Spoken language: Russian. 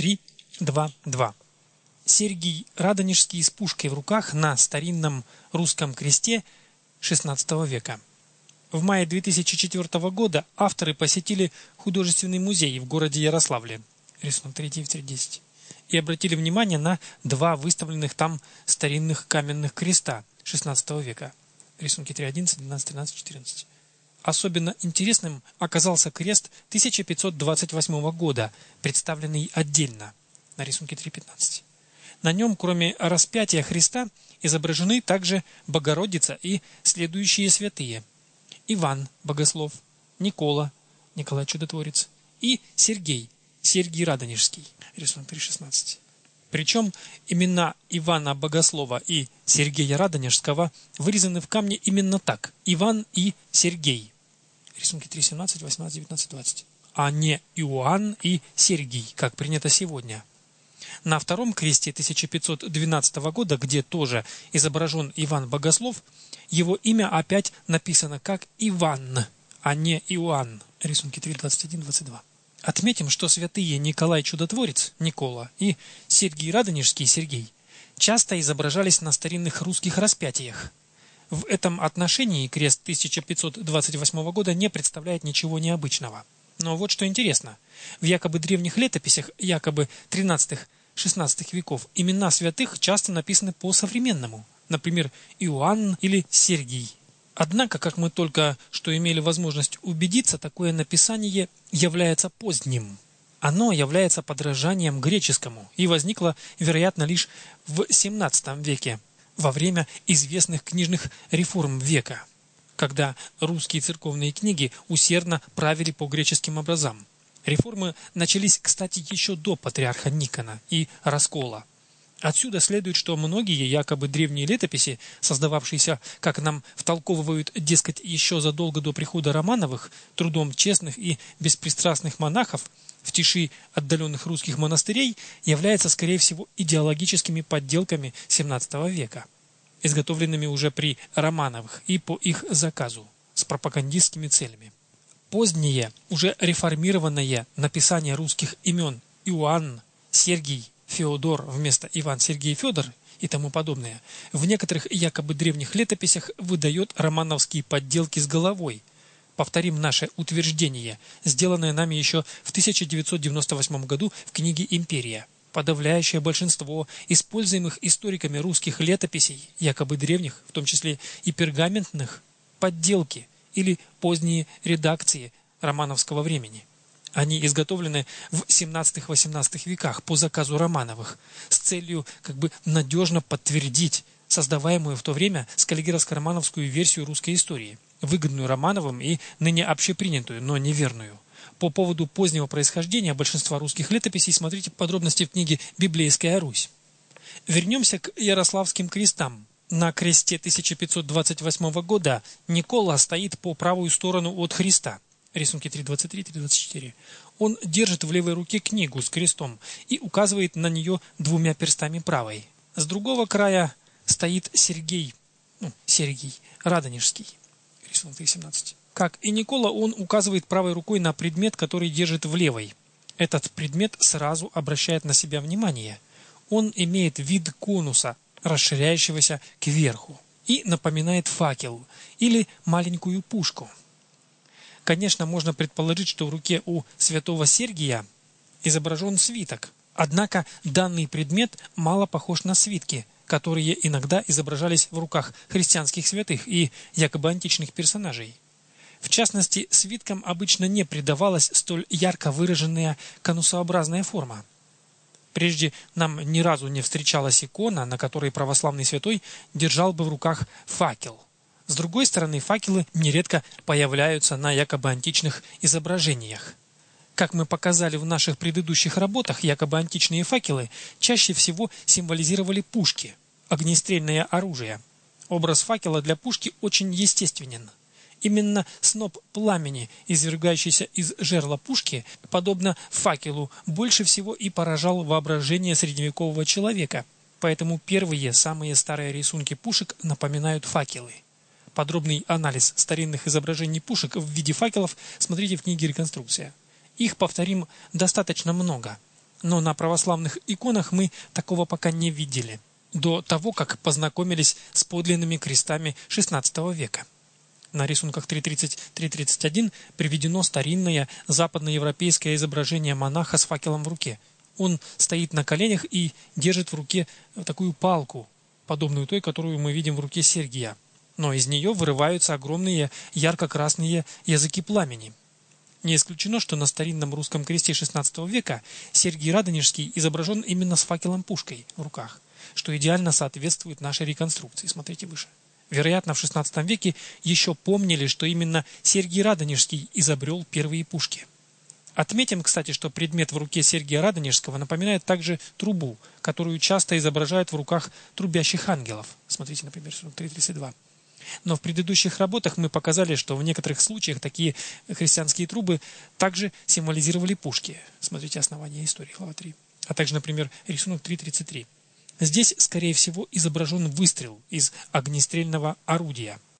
3.2.2. Сергий Радонежский с пушкой в руках на старинном русском кресте XVI века. В мае 2004 года авторы посетили художественный музей в городе Ярославле, рисунок 3.9.10, и обратили внимание на два выставленных там старинных каменных креста XVI века, рисунки 3.11, 12, 13, 14. Особенно интересным оказался крест 1528 года, представленный отдельно, на рисунке 3.15. На нем, кроме распятия Христа, изображены также Богородица и следующие святые: Иван Богослов, Никола, Николай Чудотворец, и Сергий, Сергий Радонежский, рисунок 3.16. Причем имена Ивана Богослова и Сергея Радонежского вырезаны в камне именно так: Иван и Сергей, рисунки 3.17, 18, 19, 20, а не Иоанн и Сергий, как принято сегодня. На втором кресте 1512 года, где тоже изображен Иван Богослов, его имя опять написано как Иван, а не Иоанн, рисунки 3.21, 22. Отметим, что святые Николай Чудотворец, Никола, и Сергий Радонежский, Сергей, часто изображались на старинных русских распятиях. В этом отношении крест 1528 года не представляет ничего необычного. Но вот что интересно. В якобы древних летописях, якобы 13-16 веков, имена святых часто написаны по-современному. Например, Иоанн или Сергий. Однако, как мы только что имели возможность убедиться, такое написание является поздним. Оно является подражанием греческому и возникло, вероятно, лишь в XVII веке, во время известных книжных реформ века, когда русские церковные книги усердно правили по греческим образам. Реформы начались, кстати, еще до патриарха Никона и раскола. Отсюда следует, что многие якобы древние летописи, создававшиеся, как нам втолковывают, дескать, еще задолго до прихода Романовых, трудом честных и беспристрастных монахов в тиши отдаленных русских монастырей, являются, скорее всего, идеологическими подделками XVII века, изготовленными уже при Романовых и по их заказу, с пропагандистскими целями. Позднее, уже реформированное написание русских имен Иоанн, Сергий, Феодор вместо Иван, Сергей, Федор и тому подобное, в некоторых якобы древних летописях выдает романовские подделки с головой. Повторим наше утверждение, сделанное нами еще в 1998 году в книге «Империя». Подавляющее большинство используемых историками русских летописей, якобы древних, в том числе и пергаментных, подделки или поздние редакции романовского времени. Они изготовлены в XVII-XVIII веках по заказу Романовых с целью надежно подтвердить создаваемую в то время скаллигеровско-романовскую версию русской истории, выгодную Романовым и ныне общепринятую, но неверную. По поводу позднего происхождения большинства русских летописей смотрите подробности в книге «Библейская Русь». Вернемся к Ярославским крестам. На кресте 1528 года Никола стоит по правую сторону от Христа. Рисунки 3.23, 3.24. Он держит в левой руке книгу с крестом и указывает на нее двумя перстами правой. С другого края стоит Сергий Радонежский. Рисунок 3.17. Как и Никола, он указывает правой рукой на предмет, который держит в левой. Этот предмет сразу обращает на себя внимание. Он имеет вид конуса, расширяющегося кверху, и напоминает факел или маленькую пушку. Конечно, можно предположить, что в руке у святого Сергия изображен свиток. Однако данный предмет мало похож на свитки, которые иногда изображались в руках христианских святых и якобы античных персонажей. В частности, свиткам обычно не придавалась столь ярко выраженная конусообразная форма. Прежде нам ни разу не встречалась икона, на которой православный святой держал бы в руках факел. С другой стороны, факелы нередко появляются на якобы античных изображениях. Как мы показали в наших предыдущих работах, якобы античные факелы чаще всего символизировали пушки, огнестрельное оружие. Образ факела для пушки очень естественен. Именно сноп пламени, извергающийся из жерла пушки, подобно факелу, больше всего и поражал воображение средневекового человека. Поэтому первые, самые старые рисунки пушек напоминают факелы. Подробный анализ старинных изображений пушек в виде факелов смотрите в книге «Реконструкция». Их, повторим, достаточно много. Но на православных иконах мы такого пока не видели, до того, как познакомились с подлинными крестами XVI века. На рисунках 3.30-3.31 приведено старинное западноевропейское изображение монаха с факелом в руке. Он стоит на коленях и держит в руке такую палку, подобную той, которую мы видим в руке Сергия. Но из нее вырываются огромные ярко-красные языки пламени. Не исключено, что на старинном русском кресте XVI века Сергий Радонежский изображен именно с факелом-пушкой в руках, что идеально соответствует нашей реконструкции. Смотрите выше. Вероятно, в XVI веке еще помнили, что именно Сергий Радонежский изобрел первые пушки. Отметим, кстати, что предмет в руке Сергия Радонежского напоминает также трубу, которую часто изображают в руках трубящих ангелов. Смотрите, например, 3.32. Но в предыдущих работах мы показали, что в некоторых случаях такие христианские трубы также символизировали пушки. Смотрите основание истории, глава 3. А также, например, рисунок 3.33. Здесь, скорее всего, изображен выстрел из огнестрельного орудия.